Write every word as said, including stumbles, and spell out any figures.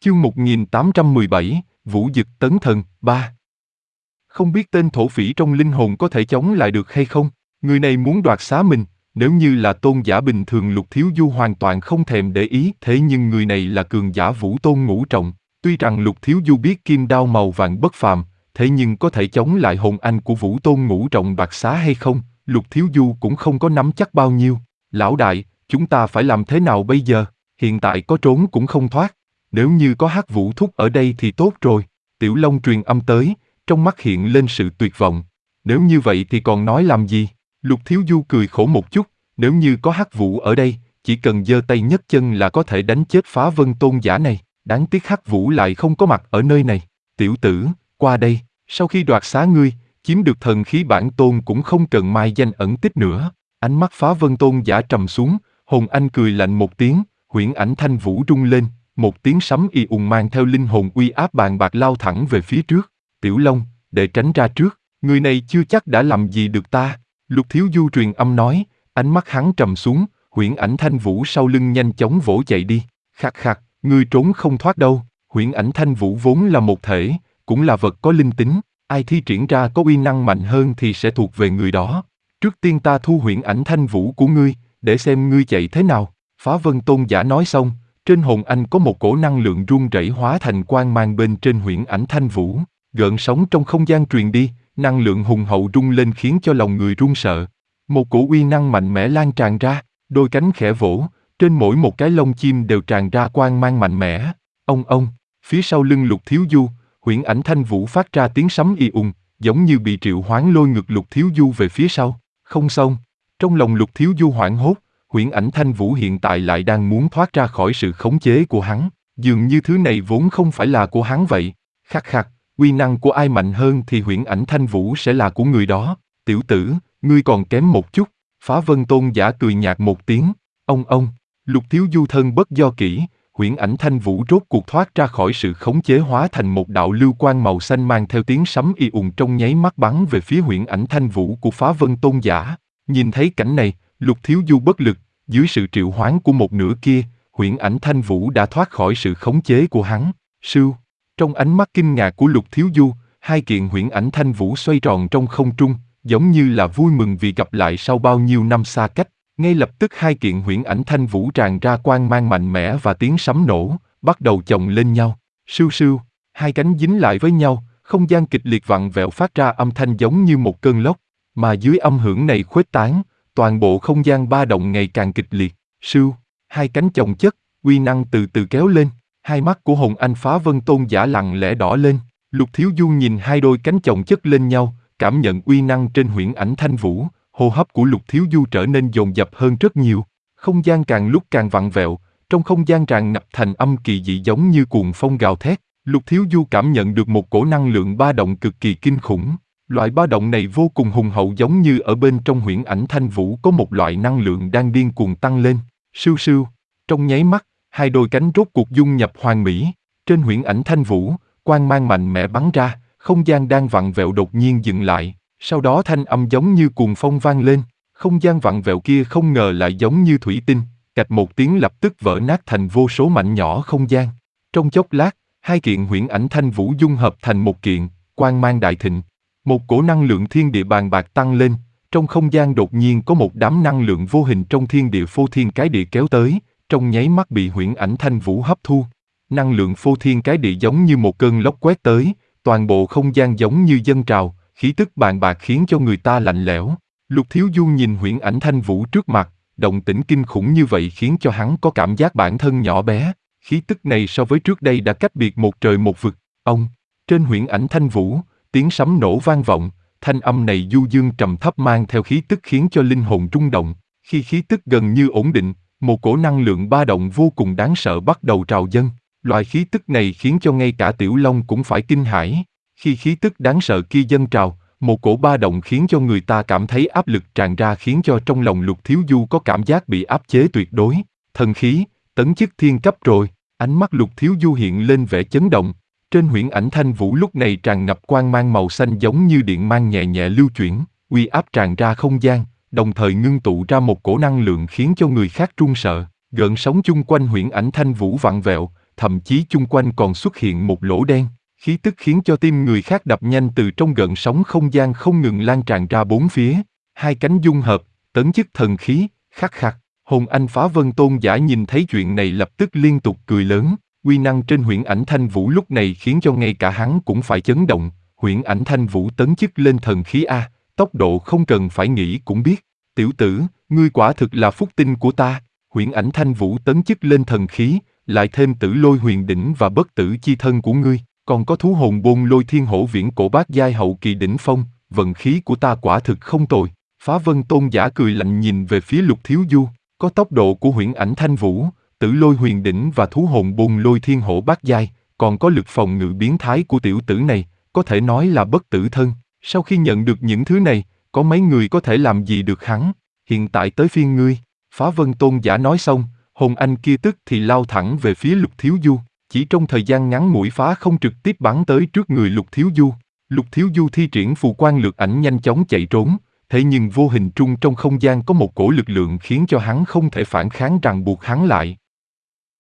Chương một nghìn tám trăm mười bảy, Vũ Dực Tấn Thần, ba. Không biết tên thổ phỉ trong linh hồn có thể chống lại được hay không? Người này muốn đoạt xá mình, nếu như là tôn giả bình thường Lục Thiếu Du hoàn toàn không thèm để ý, thế nhưng người này là cường giả Vũ Tôn ngũ trọng. Tuy rằng Lục Thiếu Du biết kim đao màu vàng bất phàm, thế nhưng có thể chống lại hồn anh của Vũ Tôn ngũ trọng đoạt xá hay không, Lục Thiếu Du cũng không có nắm chắc bao nhiêu. Lão đại, chúng ta phải làm thế nào bây giờ? Hiện tại có trốn cũng không thoát. Nếu như có Hắc Vũ Thúc ở đây thì tốt rồi. Tiểu Long truyền âm tới, trong mắt hiện lên sự tuyệt vọng. Nếu như vậy thì còn nói làm gì? Lục Thiếu Du cười khổ một chút, nếu như có Hắc Vũ ở đây, chỉ cần giơ tay nhấc chân là có thể đánh chết Phá Vân tôn giả này. Đáng tiếc Hắc Vũ lại không có mặt ở nơi này. Tiểu tử, qua đây, sau khi đoạt xá ngươi, chiếm được thần khí bản tôn cũng không cần mai danh ẩn tích nữa. Ánh mắt Phá Vân tôn giả trầm xuống, hồn anh cười lạnh một tiếng, huyễn ảnh thanh vũ rung lên. Một tiếng sấm y ùng mang theo linh hồn uy áp bàn bạc lao thẳng về phía trước. Tiểu Long, để tránh ra trước, người này chưa chắc đã làm gì được ta. Lục Thiếu Du truyền âm nói, ánh mắt hắn trầm xuống, huyễn ảnh thanh vũ sau lưng nhanh chóng vỗ chạy đi. Khạc khạc, ngươi trốn không thoát đâu. Huyễn ảnh thanh vũ vốn là một thể, cũng là vật có linh tính, ai thi triển ra có uy năng mạnh hơn thì sẽ thuộc về người đó. Trước tiên ta thu huyễn ảnh thanh vũ của ngươi, để xem ngươi chạy thế nào. Phá Vân tôn giả nói xong, trên hồn anh có một cổ năng lượng rung rẩy hóa thành quang mang bên trên huyễn ảnh thanh vũ, gợn sóng trong không gian truyền đi, năng lượng hùng hậu rung lên khiến cho lòng người run sợ. Một cổ uy năng mạnh mẽ lan tràn ra, đôi cánh khẽ vỗ, trên mỗi một cái lông chim đều tràn ra quang mang mạnh mẽ. Ông ông, phía sau lưng Lục Thiếu Du, huyễn ảnh thanh vũ phát ra tiếng sấm y ùng, giống như bị triệu hoán lôi ngược Lục Thiếu Du về phía sau. Không xong, trong lòng Lục Thiếu Du hoảng hốt. Huyễn ảnh thanh vũ hiện tại lại đang muốn thoát ra khỏi sự khống chế của hắn, dường như thứ này vốn không phải là của hắn vậy. Khắc khắc, uy năng của ai mạnh hơn thì huyễn ảnh thanh vũ sẽ là của người đó. Tiểu tử, ngươi còn kém một chút. Phá Vân tôn giả cười nhạt một tiếng. Ông ông, Lục Thiếu Du thân bất do kỹ, huyễn ảnh thanh vũ rốt cuộc thoát ra khỏi sự khống chế hóa thành một đạo lưu quang màu xanh mang theo tiếng sấm y ùng trong nháy mắt bắn về phía huyễn ảnh thanh vũ của Phá Vân tôn giả. Nhìn thấy cảnh này, Lục Thiếu Du bất lực, dưới sự triệu hoán của một nửa kia, huyễn ảnh thanh vũ đã thoát khỏi sự khống chế của hắn. Sưu, trong ánh mắt kinh ngạc của Lục Thiếu Du, hai kiện huyễn ảnh thanh vũ xoay tròn trong không trung, giống như là vui mừng vì gặp lại sau bao nhiêu năm xa cách. Ngay lập tức hai kiện huyễn ảnh thanh vũ tràn ra quang mang mạnh mẽ và tiếng sấm nổ, bắt đầu chồng lên nhau. Sưu sưu, hai cánh dính lại với nhau, không gian kịch liệt vặn vẹo phát ra âm thanh giống như một cơn lốc, mà dưới âm hưởng này khuếch tán, toàn bộ không gian ba động ngày càng kịch liệt. Sưu, hai cánh chồng chất, uy năng từ từ kéo lên, hai mắt của hồn anh Phá Vân tôn giả lặng lẽ đỏ lên. Lục Thiếu Du nhìn hai đôi cánh chồng chất lên nhau, cảm nhận uy năng trên huyễn ảnh thanh vũ, hô hấp của Lục Thiếu Du trở nên dồn dập hơn rất nhiều. Không gian càng lúc càng vặn vẹo, trong không gian tràn ngập thành âm kỳ dị giống như cuồng phong gào thét. Lục Thiếu Du cảm nhận được một cổ năng lượng ba động cực kỳ kinh khủng. Loại ba động này vô cùng hùng hậu giống như ở bên trong huyễn ảnh thanh vũ có một loại năng lượng đang điên cuồng tăng lên. Sưu sưu, trong nháy mắt, hai đôi cánh rốt cuộc dung nhập hoàn mỹ. Trên huyễn ảnh thanh vũ, quang mang mạnh mẽ bắn ra, không gian đang vặn vẹo đột nhiên dừng lại. Sau đó thanh âm giống như cuồng phong vang lên, không gian vặn vẹo kia không ngờ lại giống như thủy tinh, cạch một tiếng lập tức vỡ nát thành vô số mảnh nhỏ không gian. Trong chốc lát, hai kiện huyễn ảnh thanh vũ dung hợp thành một kiện, quang mang đại thịnh. Một cổ năng lượng thiên địa bàn bạc tăng lên, trong không gian đột nhiên có một đám năng lượng vô hình trong thiên địa phô thiên cái địa kéo tới, trong nháy mắt bị huyễn ảnh thanh vũ hấp thu. Năng lượng phô thiên cái địa giống như một cơn lốc quét tới, toàn bộ không gian giống như dâng trào, khí tức bàn bạc khiến cho người ta lạnh lẽo. Lục Thiếu Du nhìn huyễn ảnh thanh vũ trước mặt, động tĩnh kinh khủng như vậy khiến cho hắn có cảm giác bản thân nhỏ bé. Khí tức này so với trước đây đã cách biệt một trời một vực. Ông, trên huyễn ảnh thanh vũ, tiếng sấm nổ vang vọng, thanh âm này du dương trầm thấp mang theo khí tức khiến cho linh hồn rung động. Khi khí tức gần như ổn định, một cổ năng lượng ba động vô cùng đáng sợ bắt đầu trào dâng. Loại khí tức này khiến cho ngay cả Tiểu Long cũng phải kinh hãi. Khi khí tức đáng sợ kia dâng trào, một cổ ba động khiến cho người ta cảm thấy áp lực tràn ra khiến cho trong lòng Lục Thiếu Du có cảm giác bị áp chế tuyệt đối. Thần khí, tấn chức thiên cấp rồi. Ánh mắt Lục Thiếu Du hiện lên vẻ chấn động. Trên huyễn ảnh thanh vũ lúc này tràn ngập quang mang màu xanh giống như điện mang nhẹ nhẹ lưu chuyển, uy áp tràn ra không gian, đồng thời ngưng tụ ra một cổ năng lượng khiến cho người khác run sợ. Gợn sóng chung quanh huyễn ảnh thanh vũ vặn vẹo, thậm chí chung quanh còn xuất hiện một lỗ đen. Khí tức khiến cho tim người khác đập nhanh từ trong gợn sóng không gian không ngừng lan tràn ra bốn phía. Hai cánh dung hợp, tấn chức thần khí, khắc khắc. Hồn Anh Phá Vân Tôn Giả nhìn thấy chuyện này lập tức liên tục cười lớn. Uy năng trên Huyễn Ảnh Thanh Vũ lúc này khiến cho ngay cả hắn cũng phải chấn động. Huyễn Ảnh Thanh Vũ tấn chức lên thần khí A, tốc độ không cần phải nghĩ cũng biết. Tiểu tử, ngươi quả thực là phúc tinh của ta. Huyễn Ảnh Thanh Vũ tấn chức lên thần khí, lại thêm Tử Lôi Huyền Đỉnh và bất tử chi thân của ngươi, còn có thú hồn Bôn Lôi Thiên Hổ viễn cổ bát giai hậu kỳ đỉnh phong, vận khí của ta quả thực không tồi. Phá Vân Tôn Giả cười lạnh nhìn về phía Lục Thiếu Du, có tốc độ của Huyễn Ảnh Thanh Vũ, Tử Lôi Huyền Đỉnh và thú hồn Bôn Lôi Thiên Hổ bát giai, còn có lực phòng ngự biến thái của tiểu tử này, có thể nói là bất tử thân. Sau khi nhận được những thứ này, có mấy người có thể làm gì được hắn? Hiện tại tới phiên ngươi. Phá Vân Tôn Giả nói xong, hồn anh kia tức thì lao thẳng về phía Lục Thiếu Du. Chỉ trong thời gian ngắn mũi phá không trực tiếp bắn tới trước người Lục Thiếu Du. Lục Thiếu Du thi triển phù quan lược ảnh nhanh chóng chạy trốn, thế nhưng vô hình trung trong không gian có một cổ lực lượng khiến cho hắn không thể phản kháng ràng buộc hắn lại.